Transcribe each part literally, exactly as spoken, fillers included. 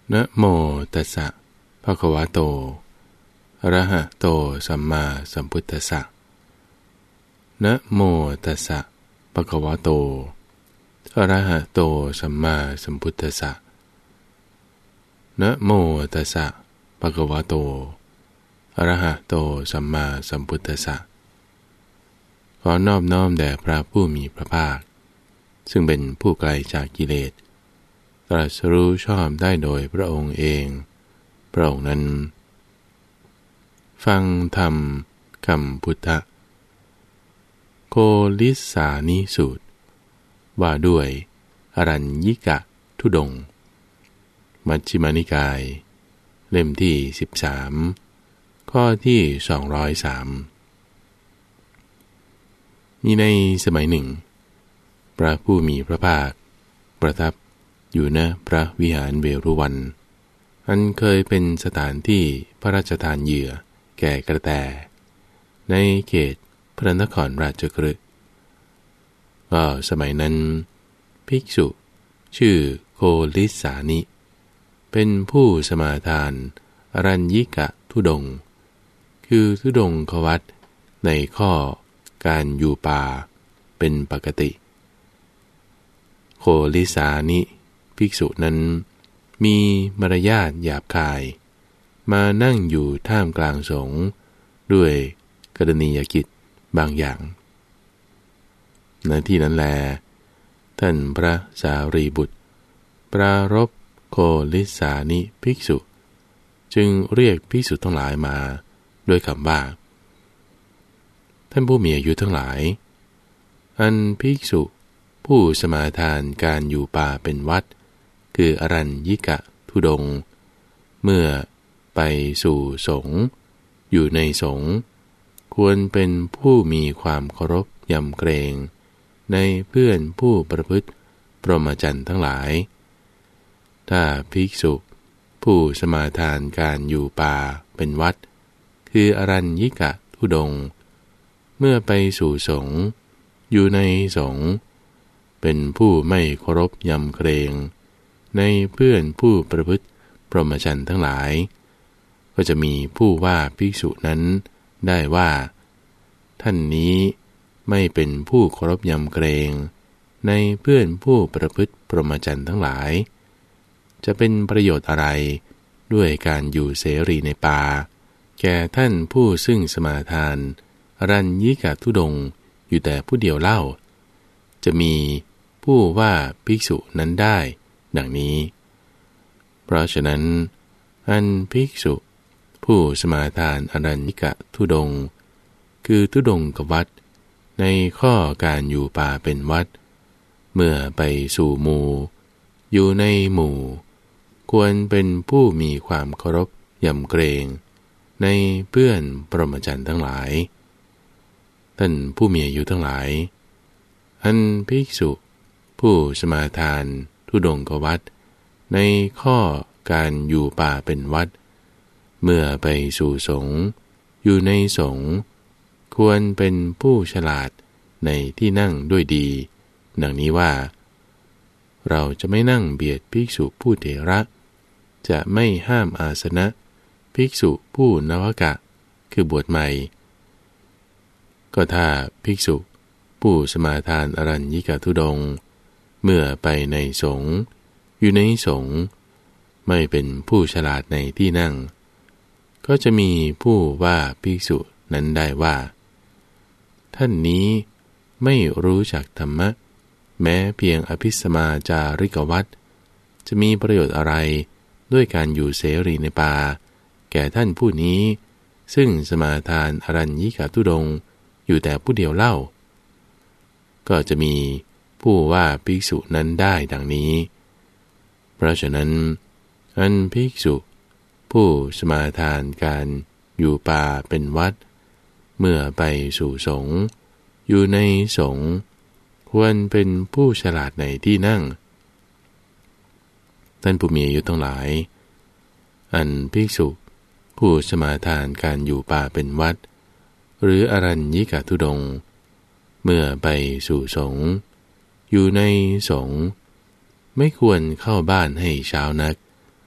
นะโมตัสสะภะคะวะโตอะระหะโตสัมมาสัมพุทธัสสะนะโมตัสสะภะคะวะโตอะระหะโตสัมมาสัมพุทธัสสะนะโมตัสสะภะคะวะโตอะระหะโตสัมมาสัมพุทธัสสะขอนอบน้อมแด่พระผู้มีพระภาคซึ่งเป็นผู้ไกลจากกิเลสตรัสรู้ชอบได้โดยพระองค์เองพระองค์นั้นฟังธรรมคำพุทธโคลิสานิสูตรว่าด้วยอรัญญิกธุดงค์มัชฌิมานิกายเล่มที่สิบสามข้อที่สองร้อยสามมีในสมัยหนึ่งพระผู้มีพระภาคประทับอยู่ณพระวิหารเวรุวันอันเคยเป็นสถานที่พระราชทานเหยื่อแก่กระแตในเขตพระนครราชคฤห์ก็สมัยนั้นภิกษุชื่อโคลิสานิเป็นผู้สมาทานอรัญญิกธุดงค์คือธุดงควัตรในข้อการอยู่ป่าเป็นปกติโคลิสานิภิกษุนั้นมีมารยาทหยาบคายมานั่งอยู่ท่ามกลางสงฆ์ด้วยกรณียกิจบางอย่างณที่นั้นแลท่านพระสารีบุตรปรารภโคลิสานิภิกษุจึงเรียกภิกษุทั้งหลายมาด้วยคำว่าท่านผู้มีอายุทั้งหลายอันภิกษุผู้สมาทานการอยู่ป่าเป็นวัดคืออรัญญิกธุดงค์เมื่อไปสู่สงฆ์อยู่ในสงฆ์ควรเป็นผู้มีความเคารพยำเกรงในเพื่อนผู้ประพฤติพรหมจรรย์ทั้งหลายถ้าภิกษุผู้สมาทานการอยู่ป่าเป็นวัดคืออรัญญิกธุดงค์เมื่อไปสู่สงฆ์อยู่ในสงฆ์เป็นผู้ไม่เคารพยำเกรงในเพื่อนผู้ประพฤติพรหมจรรย์ทั้งหลายก็จะมีผู้ว่าภิกษุนั้นได้ว่าท่านนี้ไม่เป็นผู้เคารพยำเกรงในเพื่อนผู้ประพฤติพรหมจรรย์ทั้งหลายจะเป็นประโยชน์อะไรด้วยการอยู่เสรีในป่าแก่ท่านผู้ซึ่งสมาทานอรัญญิกธุดงค์อยู่แต่ผู้เดียวเล่าจะมีผู้ว่าภิกษุนั้นได้ดังนี้เพราะฉะนั้นอันภิกษุผู้สมาทานอรัญญิกธุดงค์คือธุดงควัตรในข้อการอยู่ป่าเป็นวัดเมื่อไปสู่หมู่อยู่ในหมู่ควรเป็นผู้มีความเคารพยำเกรงในเพื่อนพรหมจรรย์ทั้งหลายท่านผู้มีอายุทั้งหลายอันภิกษุผู้สมาทานธุดงควัตรในข้อการอยู่ป่าเป็นวัดเมื่อไปสู่สงฆ์อยู่ในสงฆ์ควรเป็นผู้ฉลาดในที่นั่งด้วยดีดังนี้ว่าเราจะไม่นั่งเบียดภิกษุผู้เถระจะไม่ห้ามอาสนะภิกษุผู้นวกะคือบวชใหม่ก็ถ้าภิกษุผู้สมาทานอรัญญิกธุดงค์เมื่อไปในสงฆ์อยู่ในสงฆ์ไม่เป็นผู้ฉลาดในที่นั่งก็จะมีผู้ว่าภิกษุนั้นได้ว่าท่านนี้ไม่รู้จักธรรมะแม้เพียงอภิสมาจาริกวัตรจะมีประโยชน์อะไรด้วยการอยู่เสรีในป่าแก่ท่านผู้นี้ซึ่งสมาทานอรัญญิกธุดงค์อยู่แต่ผู้เดียวเล่าก็จะมีผู้ว่าภิกษุนั้นได้ดังนี้เพราะฉะนั้นอันภิกษุผู้สมาทานการอยู่ป่าเป็นวัดเมื่อไปสู่สงฆ์อยู่ในสงฆ์ควรเป็นผู้ฉลาดในที่นั่งท่านผู้มีอายุทั้งหลายอันภิกษุผู้สมาทานการอยู่ป่าเป็นวัดหรืออรัญญิกธุดงค์เมื่อไปสู่สงฆ์อยู่ในสงฆ์ไม่ควรเข้าบ้านให้เช้านัก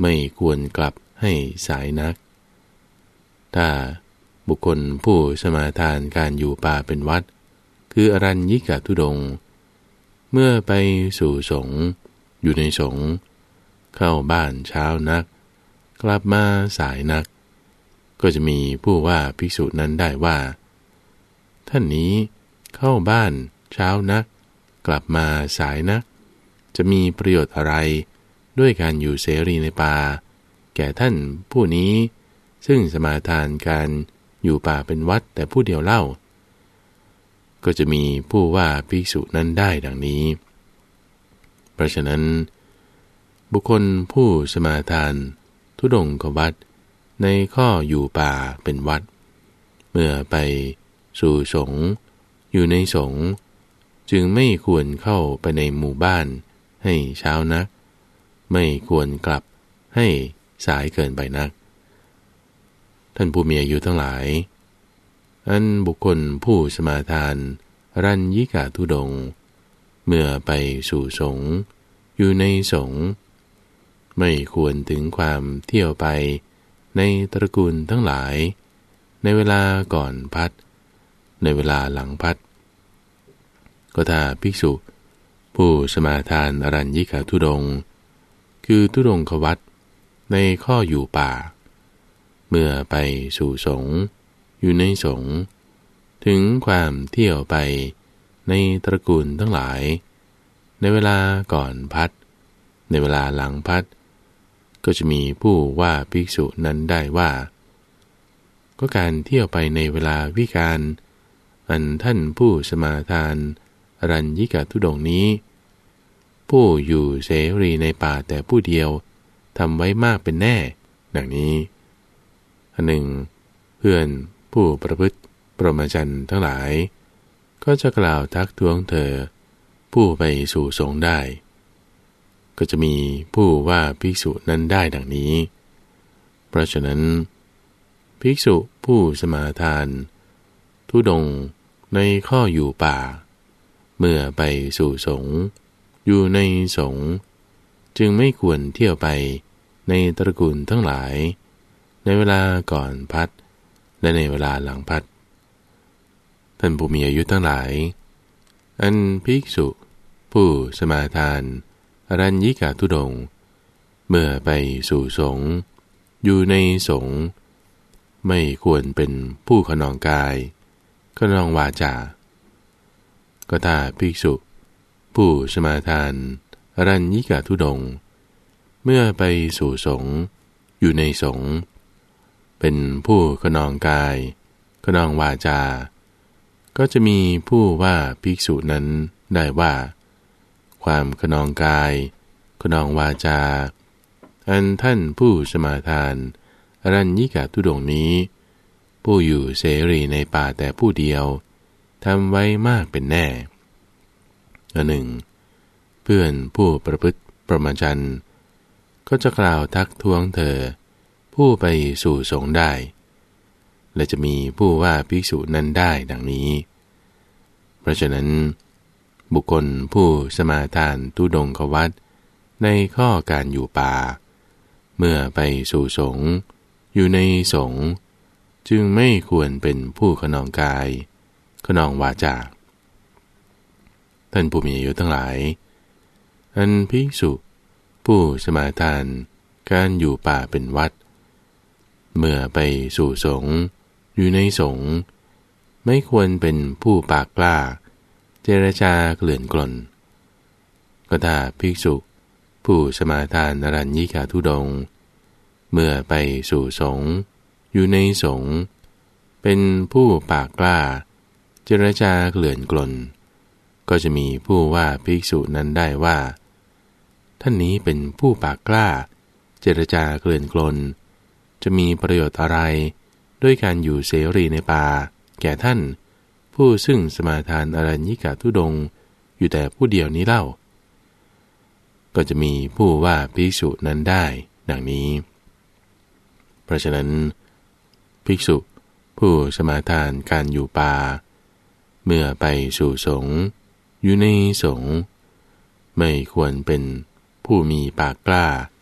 ไม่ควรกลับให้สายนักถ้าบุคคลผู้สมาทานการอยู่ป่าเป็นวัดคืออรัญญิกธุดงค์เมื่อไปสู่สงฆ์อยู่ในสงฆ์เข้าบ้านเช้านักกลับมาสายนักก็จะมีผู้ว่าภิกษุนั้นได้ว่าท่านนี้เข้าบ้านเช้านักกลับมาสายนักจะมีประโยชน์อะไรด้วยการอยู่เสรีในป่าแก่ท่านผู้นี้ซึ่งสมาทานการอยู่ป่าเป็นวัดแต่ผู้เดียวเล่าก็จะมีผู้ว่าภิกษุนั้นได้ดังนี้เพราะฉะนั้นบุคคลผู้สมาทานธุดงควัตรในข้ออยู่ป่าเป็นวัดเมื่อไปสู่สงฆ์อยู่ในสงฆ์จึงไม่ควรเข้าไปในหมู่บ้านให้เช้านักไม่ควรกลับให้สายเกินไปนักท่านผู้มีอายุทั้งหลายอันบุคคลผู้สมาทานรัญญิกธุดงค์เมื่อไปสู่สงฆ์อยู่ในสงฆ์ไม่ควรถึงความเที่ยวไปในตระกูลทั้งหลายในเวลาก่อนพัดในเวลาหลังพัดก็ถ้าภิกษุผู้สมาทานอรัญญิกธุดงค์คือธุดงควัตรในข้ออยู่ป่าเมื่อไปสู่สงฆ์อยู่ในสงฆ์ถึงความเที่ยวไปในตระกูลทั้งหลายในเวลาก่อนพัดในเวลาหลังพัดก็จะมีผู้ว่าภิกษุนั้นได้ว่าก็การเที่ยวไปในเวลาวิกาลอันท่านผู้สมาทานอรัญญิกธุดงค์นี้ผู้อยู่เสรีในป่าแต่ผู้เดียวทำไว้มากเป็นแน่ดังนี้อันหนึ่งเพื่อนผู้ประพฤติพรหมจรรย์ทั้งหลายก็จะกล่าวทักท้วงเธอผู้ไปสู่สงฆ์ได้ก็จะมีผู้ว่าภิกษุนั้นได้ดังนี้เพราะฉะนั้นภิกษุผู้สมาทานธุดงค์ในข้ออยู่ป่าเมื่อไปสู่สงฆ์อยู่ในสงฆ์จึงไม่ควรเที่ยวไปในตระกูลทั้งหลายในเวลาก่อนพัดและในเวลาหลังพัดท่านผู้มีอายุทั้งหลายอันภิกษุผู้สมาทานอรัญญิกธุดงค์เมื่อไปสู่สงฆ์อยู่ในสงฆ์ไม่ควรเป็นผู้ขนองกายขนองวาจาก็ถ้าภิกษุผู้สมาทานอรัญญิกธุดงค์เมื่อไปสู่สงฆ์อยู่ในสงฆ์เป็นผู้ขนองกายขนองวาจาก็จะมีผู้ว่าภิกษุนั้นได้ว่าความขนองกายขนองวาจาอันท่านผู้สมาทานอรัญญิกธุดงค์นี้ผู้อยู่เสรีในป่าแต่ผู้เดียวทำไว้มากเป็นแน่อันหนึ่งเพื่อนผู้ประพฤติพรหมจรรย์ก็จะกล่าวทักท้วงเธอผู้ไปสู่สงฆ์ได้และจะมีผู้ว่าภิกษุนั้นได้ดังนี้เพราะฉะนั้นบุคคลผู้สมาทานธุดงควัตรในข้อการอยู่ป่าเมื่อไปสู่สงฆ์อยู่ในสงฆ์จึงไม่ควรเป็นผู้ขนองกายขนองวาจาท่านผู้มีอายุทั้งหลายอันภิกษุผู้สมาทานการอยู่ป่าเป็นวัดเมื่อไปสู่สงฆ์อยู่ในสงฆ์ไม่ควรเป็นผู้ปากกล้าเจรจาเกลื่อนกล่นก็ถ้าภิกษุผู้สมาทานอรัญญิกธุดงค์เมื่อไปสู่สงฆ์อยู่ในสงฆ์เป็นผู้ปากกล้าเจรจาเกลื่อนกล่นก็จะมีผู้ว่าภิกษุนั้นได้ว่าท่านนี้เป็นผู้ปากกล้าเจรจาเกลื่อนกล่นจะมีประโยชน์อะไรด้วยการอยู่เสรีในป่าแก่ท่านผู้ซึ่งสมาทานอรัญญิกธุดงค์อยู่แต่ผู้เดียวนี้เล่าก็จะมีผู้ว่าภิกษุนั้นได้ดังนี้เพราะฉะนั้นภิกษุผู้สมาทานการอยู่ป่าเมื่อไปสู่สงฆ์อยู่ในสงฆ์ไม่ควรเป็นผู้มีปากกล้า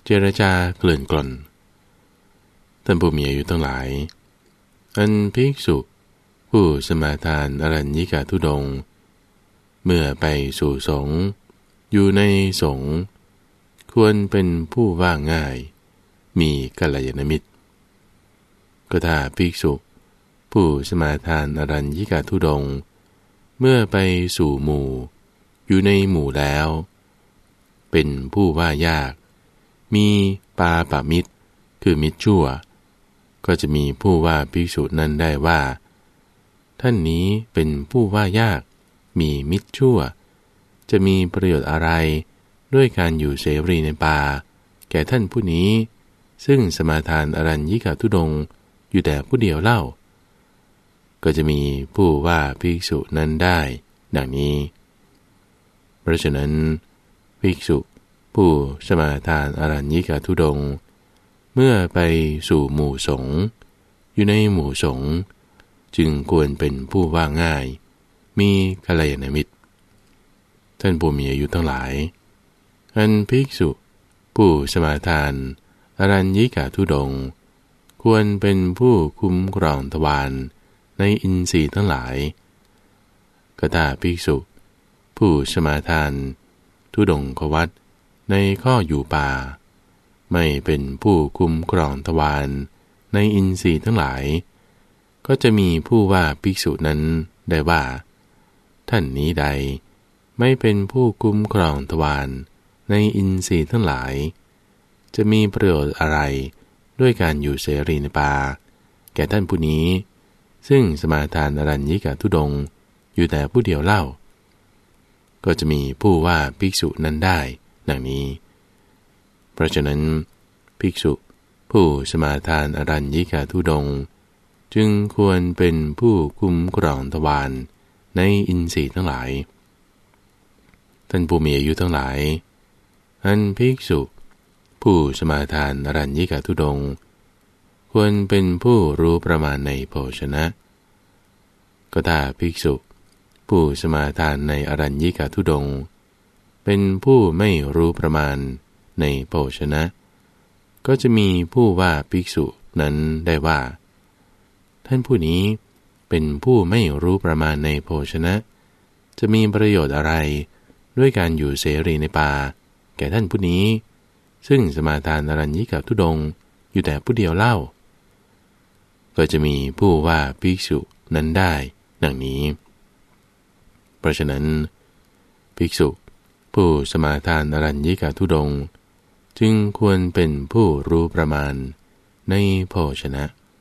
เจรจาเกลื่อนกล่นท่านผู้มีอายุทั้งหลายอันภิกษุผู้สมาทานอรัญญิกธุดงค์เมื่อไปสู่สงฆ์อยู่ในสงฆ์ควรเป็นผู้ว่าง่ายมีกัลยาณมิตรก็ถ้าภิกษุผู้สมาทานอรัญญิกธุดงค์เมื่อไปสู่หมู่อยู่ในหมู่แล้วเป็นผู้ว่ายากมีปาปมิตรคือมิตรชั่วก็จะมีผู้ว่าภิกษุนั้นได้ว่าท่านนี้เป็นผู้ว่ายากมีมิตรชั่วจะมีประโยชน์อะไรด้วยการอยู่เสรีในป่าแก่ท่านผู้นี้ซึ่งสมาทานอรัญญิกธุดงค์อยู่แต่ผู้เดียวเล่าก็จะมีผู้ว่าภิกษุนั้นได้ดังนี้เพราะฉะนั้นภิกษุผู้สมาทานอรัญญิกธุดงค์เมื่อไปสู่หมู่สงฆ์อยู่ในหมู่สงฆ์จึงควรเป็นผู้ว่าง่ายมีกัลยาณมิตรท่านผู้มีอายุทั้งหลายอันภิกษุผู้สมาทานอรัญญิกธุดงค์ควรเป็นผู้คุ้มครองทวารในอินทรีย์ทั้งหลายก็ถ้าภิกษุผู้สมาทานธุดงควัตรในข้ออยู่ป่าไม่เป็นผู้คุ้มครองทวารในอินทรีย์ทั้งหลายก็จะมีผู้ว่าภิกษุนั้นได้ว่าท่านนี้ใดไม่เป็นผู้คุ้มครองทวารในอินทรีย์ทั้งหลายจะมีประโยชน์อะไรด้วยการอยู่เสรีในป่าแก่ท่านผู้นี้ซึ่งสมาทานอรัญญิกธุดงค์อยู่แต่ผู้เดียวเล่าก็จะมีผู้ว่าภิกษุนั้นได้ดังนี้เพราะฉะนั้นภิกษุผู้สมาทานอรัญญิกธุดงค์จึงควรเป็นผู้คุ้มครองทวารในอินทรีย์ทั้งหลายท่านผู้มีอายุทั้งหลายอันภิกษุผู้สมาทานอรัญญิกธุดงค์ควรเป็นผู้รู้ประมาณในโภชนะก็ถ้าภิกษุผู้สมาทานในอรัญญิกธุดงค์เป็นผู้ไม่รู้ประมาณในโภชนะก็จะมีผู้ว่าภิกษุนั้นได้ว่าท่านผู้นี้เป็นผู้ไม่รู้ประมาณในโภชนะจะมีประโยชน์อะไรด้วยการอยู่เสรีในป่าแก่ท่านผู้นี้ซึ่งสมาทานอรัญญิกธุดงค์อยู่แต่ผู้เดียวเล่าก็จะมีผู้ว่าภิกษุนั้นได้ดังนี้เพราะฉะนั้นภิกษุผู้สมาทานอรัญญิกธุดงค์จึงควรเป็นผู้รู้ประมาณในโภชนะ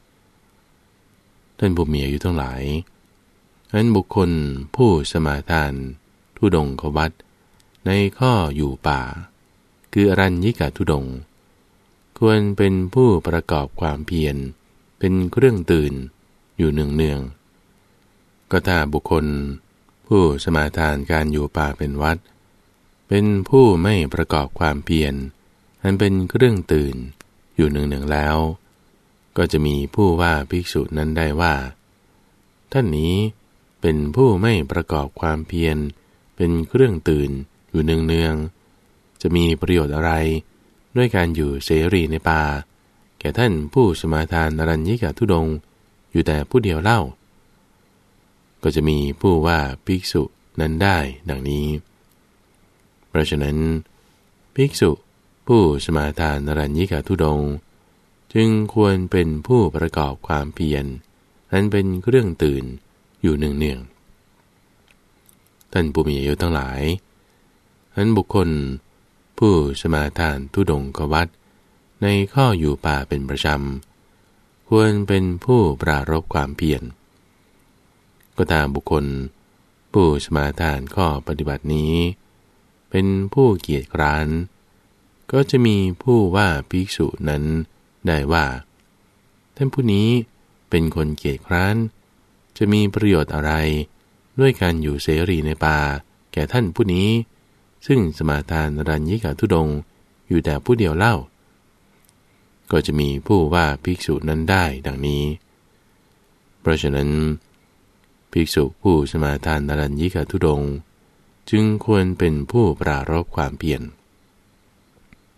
ท่านผู้มีอายุทั้งหลายอันบุคคลผู้สมาทานธุดงควัตรในข้ออยู่ป่าคืออรัญญิกธุดงค์ควรเป็นผู้ประกอบความเพียรเป็นเครื่องตื่นอยู่เนืองๆก็ถ้าบุคคลผู้สมาทานการอยู่ป่าเป็นวัดเป็นผู้ไม่ประกอบความเพียรอันเป็นเครื่องตื่นอยู่เนืองๆแล้วก็จะมีผู้ว่าภิกษุนั้นได้ว่าท่านนี้เป็นผู้ไม่ประกอบความเพียรเป็นเครื่องตื่นอยู่เนืองๆจะมีประโยชน์อะไรด้วยการอยู่เสรีในป่าแก่ท่านผู้สมาทานอรัญญิกธุดงค์อยู่แต่ผู้เดียวเล่าก็จะมีผู้ว่าภิกษุนั้นได้ดังนี้เพราะฉะนั้นภิกษุผู้สมาทานอรัญญิกธุดงค์จึงควรเป็นผู้ประกอบความเพียรอันเป็นเครื่องตื่นอยู่เนืองๆท่านผู้มีอายุทั้งหลายอันบุคคลผู้สมาทานธุดงควัตรในข้ออยู่ป่าเป็นประจำควรเป็นผู้ปรารภความเพียรก็ตามบุคคลผู้สมาทานข้อปฏิบัตินี้เป็นผู้เกียจคร้านก็จะมีผู้ว่าภิกษุนั้นได้ว่าท่านผู้นี้เป็นคนเกียจคร้านจะมีประโยชน์อะไรด้วยการอยู่เสรีในป่าแก่ท่านผู้นี้ซึ่งสมาทานอรัญญิกธุดงค์อยู่แต่ผู้เดียวเล่าก็จะมีผู้ว่าภิกษุนั้นได้ดังนี้เพราะฉะนั้นภิกษุผู้สมาทานอรัญญิกธุดงค์จึงควรเป็นผู้ปรารภความเพียร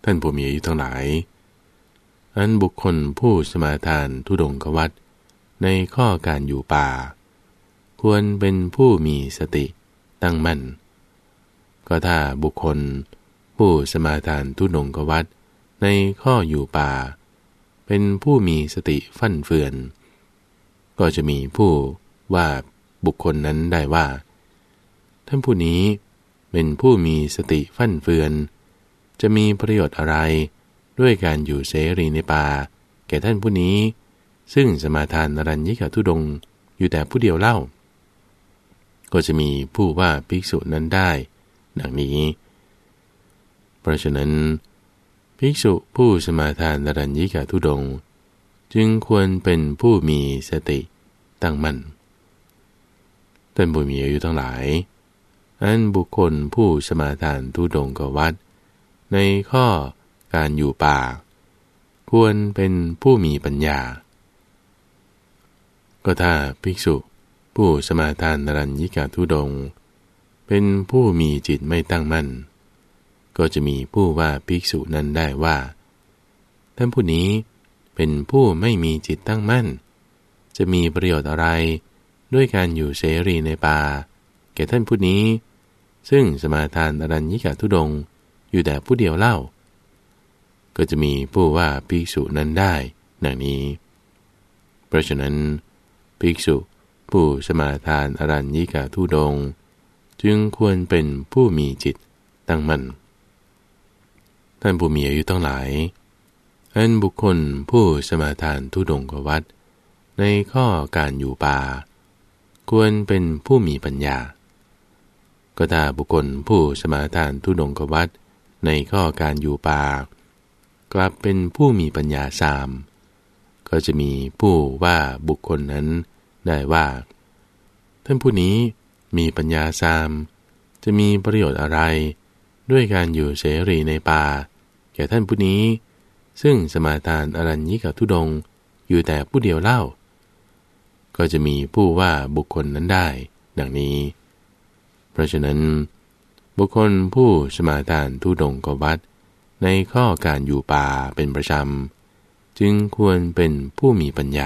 ท่านผู้มีอายุทั้งหลายอันบุคคลผู้สมาทานธุดงควัตรในข้อการอยู่ป่าควรเป็นผู้มีสติตั้งมั่นก็ถ้าบุคคลผู้สมาทานธุดงควัตรในข้ออยู่ป่าเป็นผู้มีสติฟั่นเฟือนก็จะมีผู้ว่าบุคคลนั้นได้ว่าท่านผู้นี้เป็นผู้มีสติฟั่นเฟือนจะมีประโยชน์อะไรด้วยการอยู่เสรีในป่าแก่ท่านผู้นี้ซึ่งสมาทานอรัญญิกธุดงค์อยู่แต่ผู้เดียวเล่าก็จะมีผู้ว่าภิกษุนั้นได้ดังนี้เพราะฉะนั้นภิกษุผู้สมาทานอรัญญิกธุดงค์จึงควรเป็นผู้มีสติตั้งมั่นท่านผู้มีอายุทั้งหลายอันบุคคลผู้สมาทานธุดงควัตรในข้อการอยู่ป่าควรเป็นผู้มีปัญญาก็ถ้าภิกษุผู้สมาทานอรัญญิกธุดงค์เป็นผู้มีจิตไม่ตั้งมั่นก็จะมีผู้ว่าภิกษุนั้นได้ว่าท่านผู้นี้เป็นผู้ไม่มีจิตตั้งมั่นจะมีประโยชน์อะไรด้วยการอยู่เสรีในป่าแก่ท่านผู้นี้ซึ่งสมาทานอรัญญิกธุดงค์อยู่แต่ผู้เดียวเล่าก็จะมีผู้ว่าภิกษุนั้นได้ดังนี้เพราะฉะนั้นภิกษุผู้สมาทานอรัญญิกธุดงค์จึงควรเป็นผู้มีจิตตั้งมั่นท่านผู้มีอายุทั้งหลายอันบุคคลผู้สมาทานธุดงควัตรในข้อการอยู่ป่าควรเป็นผู้มีปัญญาก็ถ้าบุคคลผู้สมาทานธุดงควัตรในข้อการอยู่ป่ากลับเป็นผู้มีปัญญาสามก็จะมีผู้ว่าบุคคลนั้นได้ว่าท่านผู้นี้มีปัญญาสามจะมีประโยชน์อะไรด้วยการอยู่เสรีในป่าแก่ท่านผู้นี้ซึ่งสมาทานอรัญญิกธุดงค์อยู่แต่ผู้เดียวเล่าก็จะมีผู้ว่าบุคคลนั้นได้ดังนี้เพราะฉะนั้นบุคคลผู้สมาทานธุดงควัตรในข้อการอยู่ป่าเป็นประจำจึงควรเป็นผู้มีปัญญา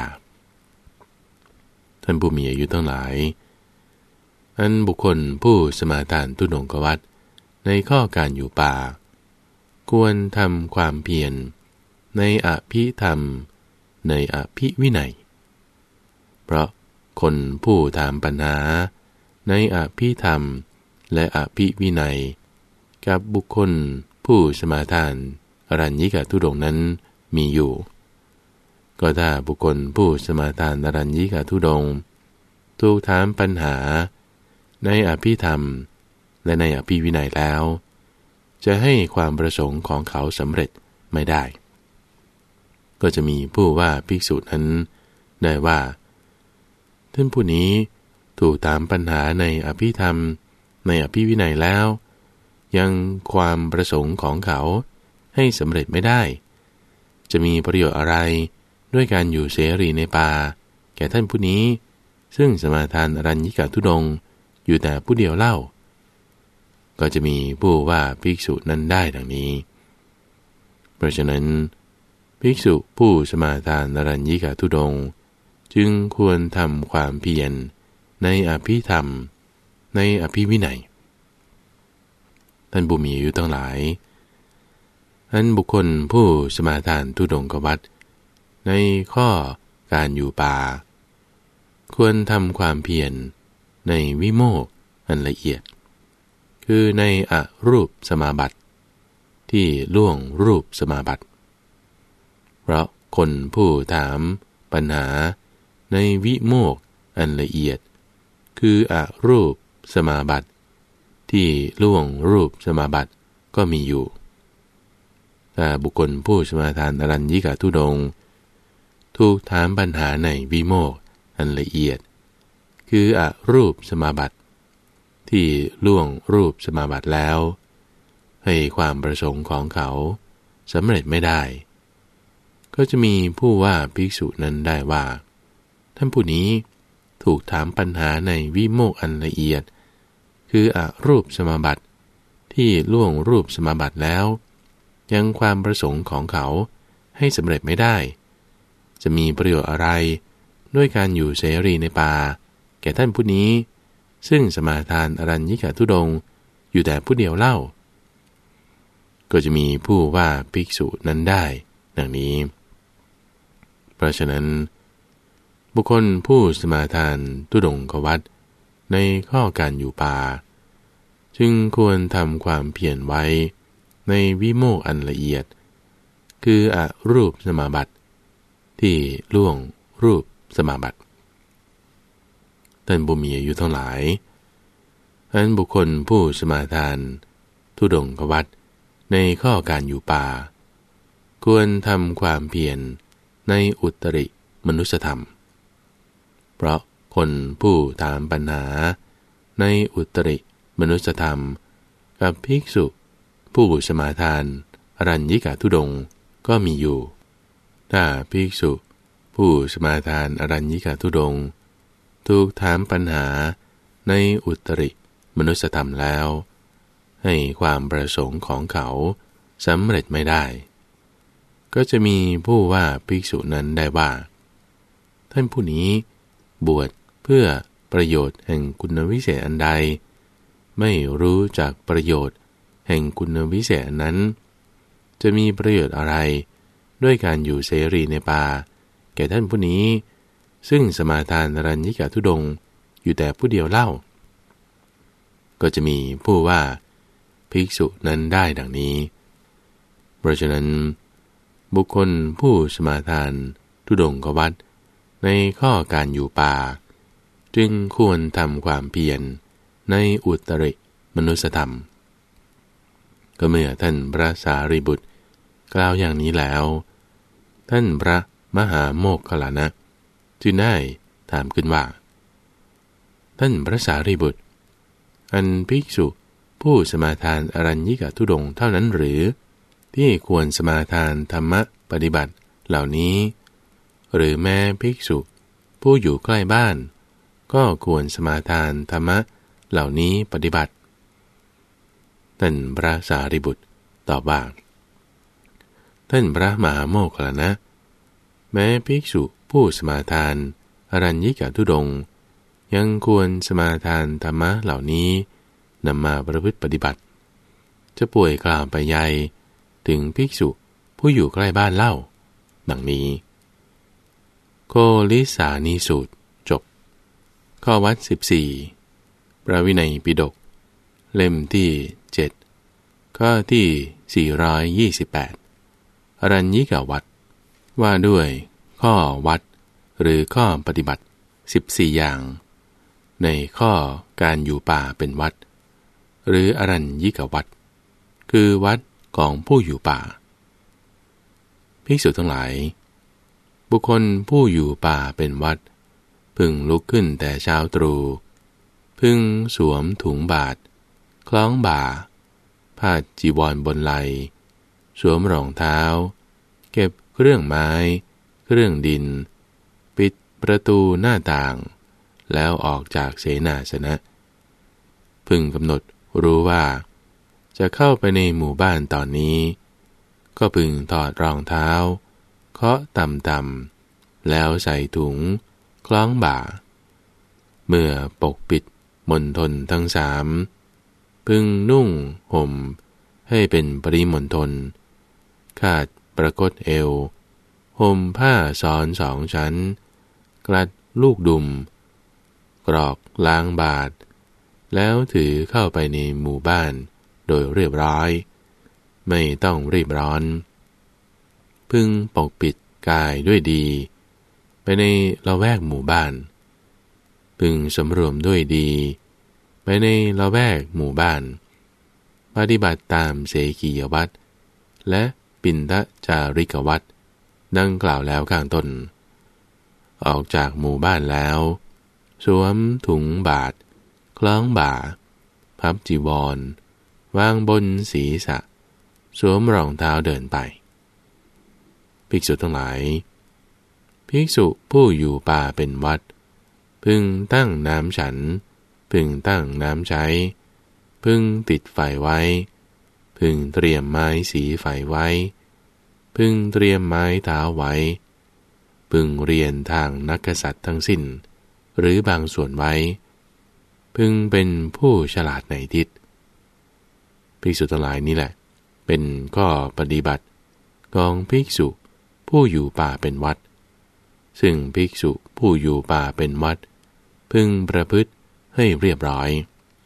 ท่านผู้มีอายุทั้งหลายอันบุคคลผู้สมาทานธุดงควัตรในข้อการอยู่ป่าควรทำความเพียรในอภิธรรมในอภิวินัยเพราะคนผู้ถามปัญหาในอภิธรรมและอภิวินัยกับบุคคลผู้สมาทานอรัญญิกธุดงค์นั้นมีอยู่ก็ถ้าบุคคลผู้สมาทานอรัญญิกธุดงค์ถูกถามปัญหาในอภิธรรมและในอภิวินัยแล้วจะให้ความประสงค์ของเขาสำเร็จไม่ได้ก็จะมีผู้ว่าภิกษุนั้นได้ว่าท่านผู้นี้ถูกถามปัญหาในอภิธรรมในอภิวินัยแล้วยังความประสงค์ของเขาให้สำเร็จไม่ได้จะมีประโยชน์อะไรด้วยการอยู่เสรีในป่าแก่ท่านผู้นี้ซึ่งสมาทานอรัญญิกธุดงค์อยู่แต่ผู้เดียวเล่าก็จะมีผู้ว่าภิกษุนั้นได้ดังนี้เพราะฉะนั้นภิกษุผู้สมาทานอรัญญิกธุดงค์จึงควรทำความเพียรในอภิธรรมในอภิวินัยท่านผู้มีอายุทั้งหลายอันบุคคลผู้สมาทานธุดงควัตรในข้อการอยู่ป่าควรทำความเพียรในวิโมกข์อันละเอียดคือในอรูปสมาบัติที่ล่วงรูปสมาบัติเพราะคนผู้ถามปัญหาในวิโมกข์อันละเอียดคืออรูปสมาบัติที่ล่วงรูปสมาบัติก็มีอยู่ถ้าบุคคลผู้สมาทานอรัญญิกธุดงค์ถูกถามปัญหาในวิโมกข์อันละเอียดคืออรูปสมาบัติที่ล่วงรูปสมาบัติแล้วให้ความประสงค์ของเขาสำเร็จไม่ได้ก็จะมีผู้ว่าภิกษุนั้นได้ว่าท่านผู้นี้ถูกถามปัญหาในวิโมกข์อันละเอียดคืออรูปสมาบัติที่ล่วงรูปสมาบัติแล้วยังความประสงค์ของเขาให้สำเร็จไม่ได้จะมีประโยชน์อะไรด้วยการอยู่เสรีในป่าแก่ท่านผู้นี้ซึ่งสมาทานอรัญญิกธุดงค์อยู่แต่ผู้เดียวเล่าก็จะมีผู้ว่าภิกษุนั้นได้ดังนี้เพราะฉะนั้นบุคคลผู้สมาทานธุดงควัตรในข้อการอยู่ป่าจึงควรทำความเพียรไว้ในวิโมกข์อันละเอียดคืออรูปสมาบัติที่ล่วงรูปสมาบัติท่านผู้มีอายุทั้งหลายอันบุคคลผู้สมาทานธุดงควัตรในข้อการอยู่ป่าควรทำความเพียรในอุตริมนุสธรรมเพราะคนผู้ถามปัญหาในอุตริมนุสธรรมกับภิกษุผู้สมาทานอรัญญิกธุดงค์ก็มีอยู่ถ้าภิกษุผู้สมาทานอรัญญิกธุดงค์ถูกถามปัญหาในอุตริมนุสธรรมแล้วให้ความประสงค์ของเขาสำเร็จไม่ได้ก็จะมีผู้ว่าภิกษุนั้นได้ว่าท่านผู้นี้บวชเพื่อประโยชน์แห่งคุณวิเศษอันใดไม่รู้จักประโยชน์แห่งคุณวิเศษนั้นจะมีประโยชน์อะไรด้วยการอยู่เสรีในป่าแก่ท่านผู้นี้ซึ่งสมาทานอรัญญิกธุดงค์อยู่แต่ผู้เดียวเล่าก็จะมีผู้ว่าภิกษุนั้นได้ดังนี้เพราะฉะนั้นบุคคลผู้สมาทานธุดงควัตรในข้อการอยู่ป่าจึงควรทำความเพียรในอุตริมนุสธรรมก็เมื่อท่านพระสารีบุตรกล่าวอย่างนี้แล้วท่านพระมหาโมคคัลลานะจึงได้ถามขึ้นว่าท่านพระสารีบุตรอันภิกษุผู้สมาทานอรัญญิกธุดงค์เท่านั้นหรือที่ควรสมาทานธรรมปฏิบัติเหล่านี้หรือแม้ภิกษุผู้อยู่ใกล้บ้านก็ควรสมาทานธรรมะเหล่านี้ปฏิบัติท่านพระสารีบุตรตอบว่าท่านพระมหาโมคคัลลานะแม้ภิกษุผู้สมาทานอรัญญิกธุดงค์ยังควรสมาทานธรรมะเหล่านี้นำมาประพฤติปฏิบัติจะป่วยกล่าวไปใหญ่ถึงภิกษุผู้อยู่ใกล้บ้านเล่าดังนี้โคลิสานีสูตรจบข้อวัดสิบสี่พระวินัยปิฎกเล่มที่เจ็ดข้อที่สี่ร้อยยี่สิบแปดอรัญญิกวัตรว่าด้วยข้อวัดหรือข้อปฏิบัติสิบสี่อย่างในข้อการอยู่ป่าเป็นวัดหรืออรัญญิกวัตรคือวัดของผู้อยู่ป่าภิกษุทั้งหลายบุคคลผู้อยู่ป่าเป็นวัดพึงลุกขึ้นแต่เช้าตรู่พึงสวมถุงบาตรคล้องบ่าพาดจีวรบนไหล่สวมรองเท้าเก็บเครื่องไม้เครื่องดินปิดประตูหน้าต่างแล้วออกจากเสนาสนะพึงกำหนดรู้ว่าจะเข้าไปในหมู่บ้านตอนนี้ก็พึงถอดรองเท้าเคาะต่ำๆแล้วใส่ถุงคล้องบ่าเมื่อปกปิดมณฑลทั้งสามพึงนุ่งห่มให้เป็นปริมณฑลคาดประกฏเอวห่มผ้าซ้อนสองชั้นกลัดลูกดุมกรอกล้างบาตรแล้วถือเข้าไปในหมู่บ้านโดยเรียบร้อยไม่ต้องรีบร้อนพึงปกปิดกายด้วยดีไปในละแวกหมู่บ้านพึงสำรวมด้วยดีไปในละแวกหมู่บ้านปฏิบัติตามเสกียวัตรและปิณฑจาริกวัตรดังกล่าวแล้วข้างต้นออกจากหมู่บ้านแล้วสวมถุงบาตรคล้องบ่าพับจีวรวางบนศีรษะสวมรองเท้าเดินไปภิกษุทั้งหลายภิกษุผู้อยู่ป่าเป็นวัดพึงตั้งน้ำฉันพึงตั้งน้ำใช้พึงติดไฟไว้พึงเตรียมไม้สีไฟไว้พึงเตรียมไม้เท้าไว้พึงเรียนทางนักกษัตริย์ทั้งสิ้นหรือบางส่วนไว้พึงเป็นผู้ฉลาดในทิศภิกษุทั้งหลายนี้แหละเป็นข้อปฏิบัติของภิกษุผู้อยู่ป่าเป็นวัดซึ่งภิกษุผู้อยู่ป่าเป็นวัดพึงประพฤติให้เรียบร้อย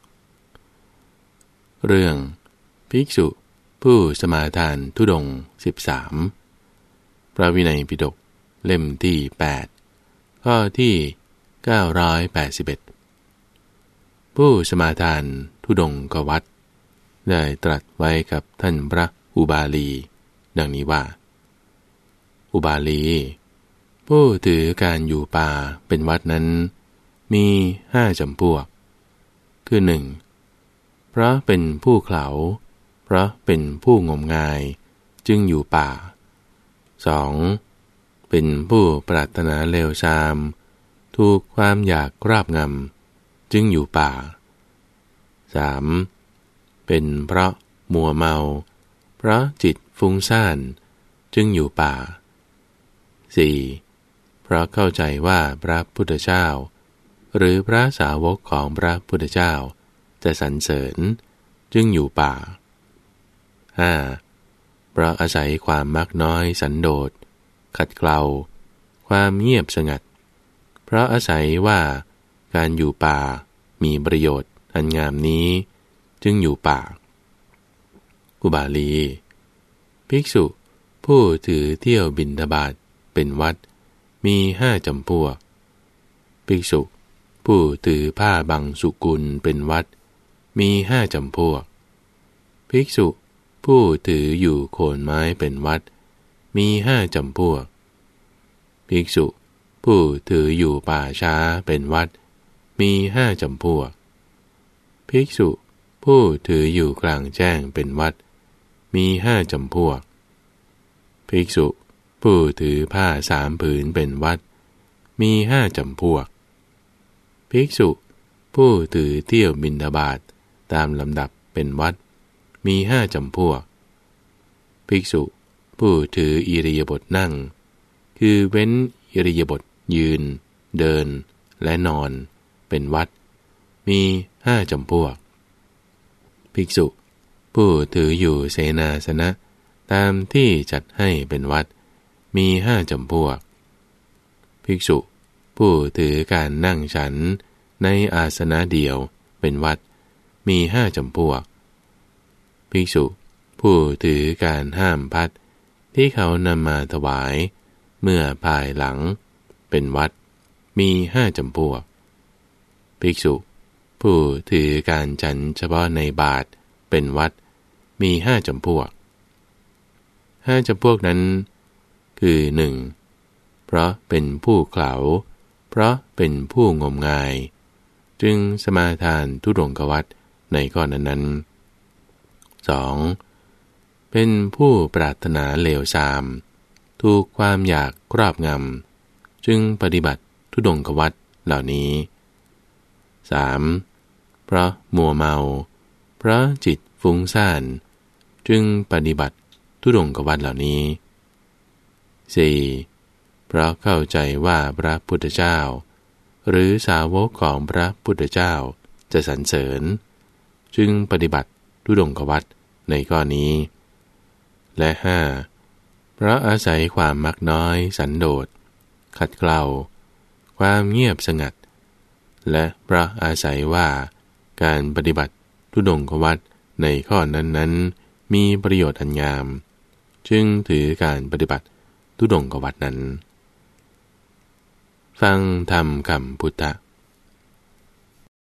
เรื่องภิกษุผู้สมาทานธุดงค์สิบสามพระวินัยปิฎกเล่มที่แปดข้อที่เก้าร้อยแปดสิบเอ็ดผู้สมาทานธุดงควัตรได้ตรัสไว้กับท่านพระอุบาลีดังนี้ว่าอุบาลีผู้ถือการอยู่ป่าเป็นวัดนั้นมีห้าจำพวกคือหนึ่งเพราะเป็นผู้เขลาเพราะเป็นผู้งมงายจึงอยู่ป่าสองเป็นผู้ปรารถนาเลวทรามถูกความอยากครอบงำจึงอยู่ป่าสามเป็นเพราะมัวเมาเพราะจิตฟุ้งซ่านจึงอยู่ป่าสี่เพราะเข้าใจว่าพระพุทธเจ้าหรือพระสาวกของพระพุทธเจ้าจะสรรเสริญจึงอยู่ป่าห้าเพราะอาศัยความมักน้อยสันโดษขัดเกลาความเงียบสงัดเพราะอาศัยว่าการอยู่ป่ามีประโยชน์อันงามนี้จึงอยู่ป่าอุบาลีภิกษุผู้ถือเที่ยวบิณฑบาตเป็นวัดมีห้าจำพวกภิกษุผู้ถือผ้าบังสุกุลเป็นวัดมีห้าจำพวกภิกษุผู้ถืออยู่โคนไม้เป็นวัดมีห้าจำพวกภิกษุผู้ถืออยู่ป่าช้าเป็นวัดมีห้าจำพวกภิกษุผู้ถืออยู่กลางแจ้งเป็นวัดมีห้าจำพวกภิกษุผู้ถือผ้าสามผืนเป็นวัดมีห้าจำพวกภิกษุผู้ถือเที่ยวบิณฑบาตตามลำดับเป็นวัดมีห้าจำพวกภิกษุผู้ถืออิริยาบถนั่งคือเว้นอิริยาบถยืนเดินและนอนเป็นวัดมีห้าจำพวกภิกษุผู้ถืออยู่เสนาสนะตามที่จัดให้เป็นวัดมีห้าจำพวกภิกษุผู้ถือการนั่งฉันในอาสนะเดียวเป็นวัดมีห้าจำพวกภิกษุผู้ถือการห้ามพัดที่เขานำมาถวายเมื่อภายหลังเป็นวัดมีห้าจำพวกภิกษุผู้ถือการฉันเฉพาะในบาตรเป็นวัดมีห้าจำพวกห้าจำพวกนั้นคือหนึ่งเพราะเป็นผู้เขลาเพราะเป็นผู้งมงายจึงสมาทานธุดงควัตรในข้อนั้นๆสองเป็นผู้ปรารถนาเลวทรามถูกความอยากครอบงำจึงปฏิบัติธุดงควัตรเหล่านี้สามเพราะมัวเมาเพราะจิตฟุ้งซ่านจึงปฏิบัติธุดงควัตรเหล่านี้สี่เพราะเข้าใจว่าพระพุทธเจ้าหรือสาวกของพระพุทธเจ้าจะสรรเสริญจึงปฏิบัติธุดงควัตรในข้อนี้และห้าเพราะอาศัยความมักน้อยสันโดษขัดเกลาความเงียบสงัดและเพราะอาศัยว่าการปฏิบัติธุดงควัตรในข้อนั้นๆมีประโยชน์อันงามจึงถือการปฏิบัติธุดงควัตรนั้นฟังธรรมคำพุทธ